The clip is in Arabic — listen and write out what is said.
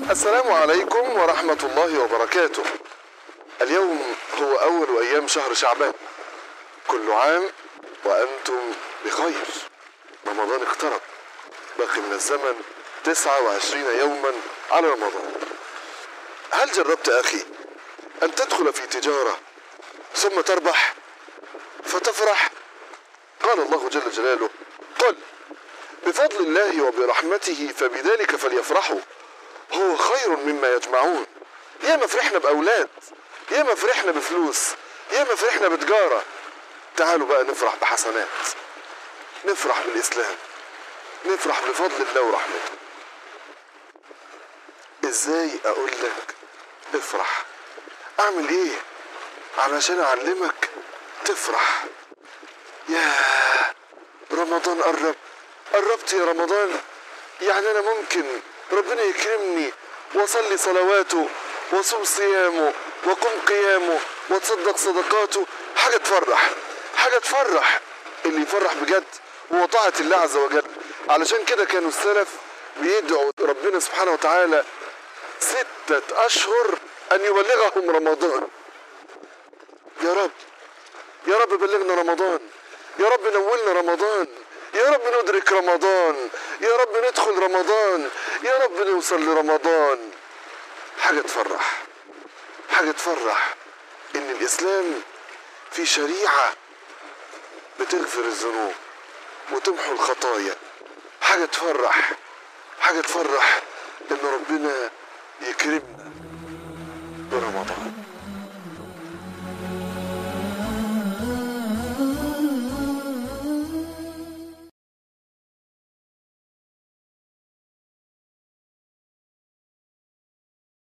السلام عليكم ورحمة الله وبركاته. اليوم هو أول أيام شهر شعبان، كل عام وأنتم بخير. رمضان اقترب، باقي من الزمن 29 يوما على رمضان. هل جربت أخي أن تدخل في تجارة ثم تربح فتفرح؟ قال الله جل جلاله: قل بفضل الله وبرحمته فبذلك فليفرحوا هو خير مما يجمعون. ياما فرحنا بأولاد، ياما فرحنا بفلوس، ياما فرحنا بتجارة. تعالوا بقى نفرح بحسنات، نفرح بالإسلام، نفرح بفضل الله ورحمته. ازاي اقول لك افرح؟ اعمل ايه علشان اعلمك تفرح؟ يا رمضان قربت يا رمضان. يعني انا ممكن ربنا يكرمني واصلي صلواته واصوم صيامه واقوم قيامه واتصدق صدقاته. حاجة تفرح. اللي يفرح بجد هو طاعة الله عز وجل. علشان كده كانوا السلف بيدعوا ربنا سبحانه وتعالى 6 أشهر أن يبلغهم رمضان. يا رب بلغنا رمضان، يا رب نولنا رمضان، يا رب ندرك رمضان، يا رب ندخل رمضان، يا رب نوصل لرمضان. حاجة تفرح إن الإسلام في شريعة بتغفر الذنوب وتمحو الخطايا. حاجة تفرح إن ربنا يكرمنا برمضان.